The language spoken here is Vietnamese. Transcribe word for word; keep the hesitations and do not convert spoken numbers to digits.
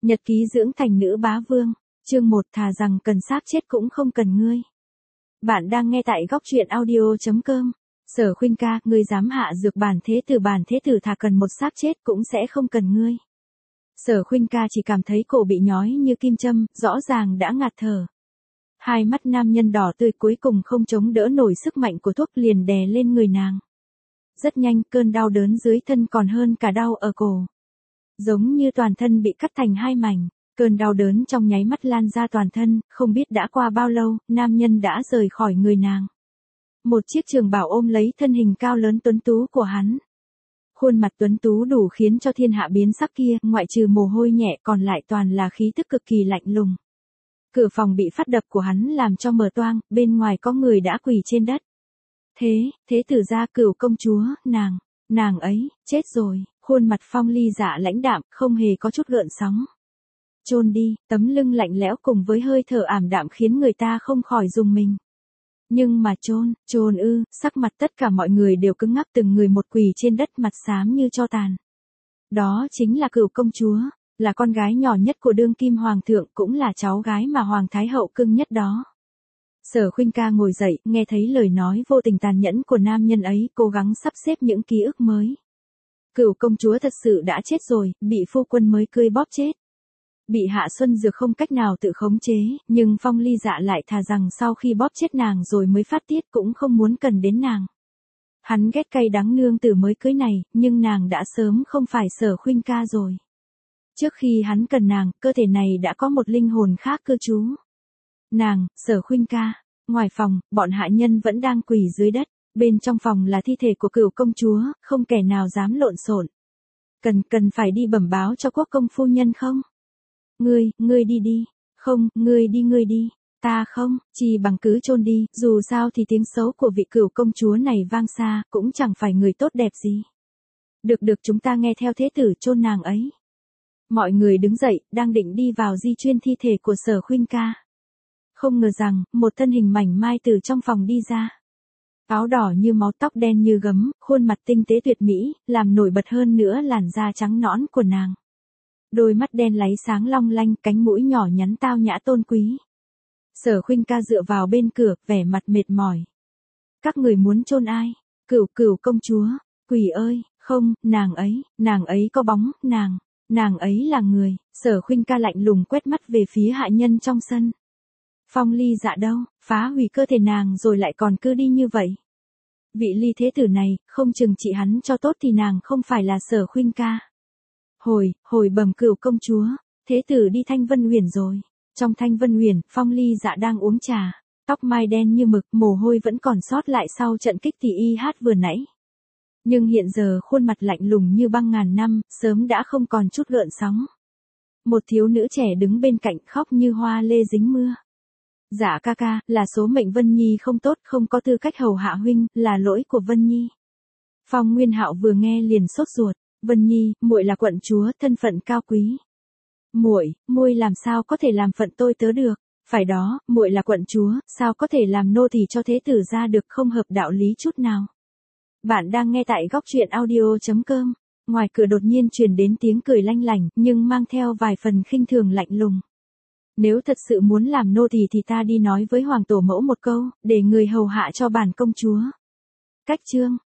Nhật ký dưỡng thành nữ bá vương, chương một thà rằng cần xác chết cũng không cần ngươi. Bạn đang nghe tại góc truyện audio chấm com. Sở Khuynh ca, ngươi dám hạ dược bản thế tử, bản thế tử thà cần một xác chết cũng sẽ không cần ngươi. Sở Khuynh ca chỉ cảm thấy cổ bị nhói như kim châm, rõ ràng đã ngạt thở. Hai mắt nam nhân đỏ tươi cuối cùng không chống đỡ nổi sức mạnh của thuốc liền đè lên người nàng. Rất nhanh, cơn đau đớn dưới thân còn hơn cả đau ở cổ. Giống như toàn thân bị cắt thành hai mảnh, cơn đau đớn trong nháy mắt lan ra toàn thân, không biết đã qua bao lâu, nam nhân đã rời khỏi người nàng. Một chiếc trường bào ôm lấy thân hình cao lớn tuấn tú của hắn. Khuôn mặt tuấn tú đủ khiến cho thiên hạ biến sắc kia, ngoại trừ mồ hôi nhẹ còn lại toàn là khí tức cực kỳ lạnh lùng. Cửa phòng bị phát đập của hắn làm cho mở toang, bên ngoài có người đã quỳ trên đất. Thế, thế tử gia Cửu công chúa, nàng, nàng ấy, chết rồi, khuôn mặt Phong Ly Dạ lãnh đạm, không hề có chút gợn sóng. Chôn đi, tấm lưng lạnh lẽo cùng với hơi thở ảm đạm khiến người ta không khỏi rùng mình. Nhưng mà chôn, chôn ư, sắc mặt tất cả mọi người đều cứng ngắc, từng người một quỳ trên đất mặt xám như tro tàn. Đó chính là Cửu công chúa, là con gái nhỏ nhất của đương kim hoàng thượng, cũng là cháu gái mà hoàng thái hậu cưng nhất đó. Sở Khuynh ca ngồi dậy, nghe thấy lời nói vô tình tàn nhẫn của nam nhân ấy, cố gắng sắp xếp những ký ức mới. Cửu công chúa thật sự đã chết rồi, bị phu quân mới cưới bóp chết. Bị Hạ Xuân Dược không cách nào tự khống chế, nhưng Phong Ly Dạ lại thà rằng sau khi bóp chết nàng rồi mới phát tiết cũng không muốn cần đến nàng. Hắn ghét cay đắng nương tử mới cưới này, nhưng nàng đã sớm không phải Sở Khuynh ca rồi. Trước khi hắn cần nàng, cơ thể này đã có một linh hồn khác cư trú. Nàng, Sở Khuynh ca, ngoài phòng, bọn hạ nhân vẫn đang quỳ dưới đất, bên trong phòng là thi thể của Cửu công chúa, không kẻ nào dám lộn xộn. Cần, cần phải đi bẩm báo cho quốc công phu nhân không? Ngươi, ngươi đi đi, không, ngươi đi ngươi đi, ta không, chỉ bằng cứ chôn đi, dù sao thì tiếng xấu của vị Cửu công chúa này vang xa, cũng chẳng phải người tốt đẹp gì. Được được, chúng ta nghe theo thế tử chôn nàng ấy. Mọi người đứng dậy, đang định đi vào di chuyên thi thể của Sở Khuynh ca. Không ngờ rằng, một thân hình mảnh mai từ trong phòng đi ra. Áo đỏ như máu, tóc đen như gấm, khuôn mặt tinh tế tuyệt mỹ, làm nổi bật hơn nữa làn da trắng nõn của nàng. Đôi mắt đen láy sáng long lanh, cánh mũi nhỏ nhắn tao nhã tôn quý. Sở Khuynh ca dựa vào bên cửa, vẻ mặt mệt mỏi. Các người muốn chôn ai? Cửu Cửu công chúa, quỷ ơi, không, nàng ấy, nàng ấy có bóng, nàng, nàng ấy là người. Sở Khuynh ca lạnh lùng quét mắt về phía hạ nhân trong sân. Phong Ly Dạ đâu, phá hủy cơ thể nàng rồi lại còn cứ đi như vậy. Vị Ly thế tử này, không chừng trị hắn cho tốt thì nàng không phải là Sở Khuynh ca. Hồi, hồi bẩm Cửu công chúa, thế tử đi Thanh Vân Huyền rồi. Trong Thanh Vân Huyền, Phong Ly Dạ đang uống trà, tóc mai đen như mực, mồ hôi vẫn còn sót lại sau trận kích tỷ y hát vừa nãy. Nhưng hiện giờ khuôn mặt lạnh lùng như băng ngàn năm, sớm đã không còn chút gợn sóng. Một thiếu nữ trẻ đứng bên cạnh khóc như hoa lê dính mưa. Dạ ca ca, là số mệnh Vân Nhi không tốt, không có tư cách hầu hạ huynh, là lỗi của Vân Nhi. Phong Nguyên Hạo vừa nghe liền sốt ruột. Vân Nhi, muội là quận chúa, thân phận cao quý. Muội, muội làm sao có thể làm phận tôi tớ được? Phải đó, muội là quận chúa, sao có thể làm nô tỳ cho thế tử gia được, không hợp đạo lý chút nào. Bạn đang nghe tại góc truyện audio chấm com. Ngoài cửa đột nhiên truyền đến tiếng cười lanh lảnh, nhưng mang theo vài phần khinh thường lạnh lùng. Nếu thật sự muốn làm nô tỳ thì ta đi nói với hoàng tổ mẫu một câu, để người hầu hạ cho bản công chúa. Cách chương,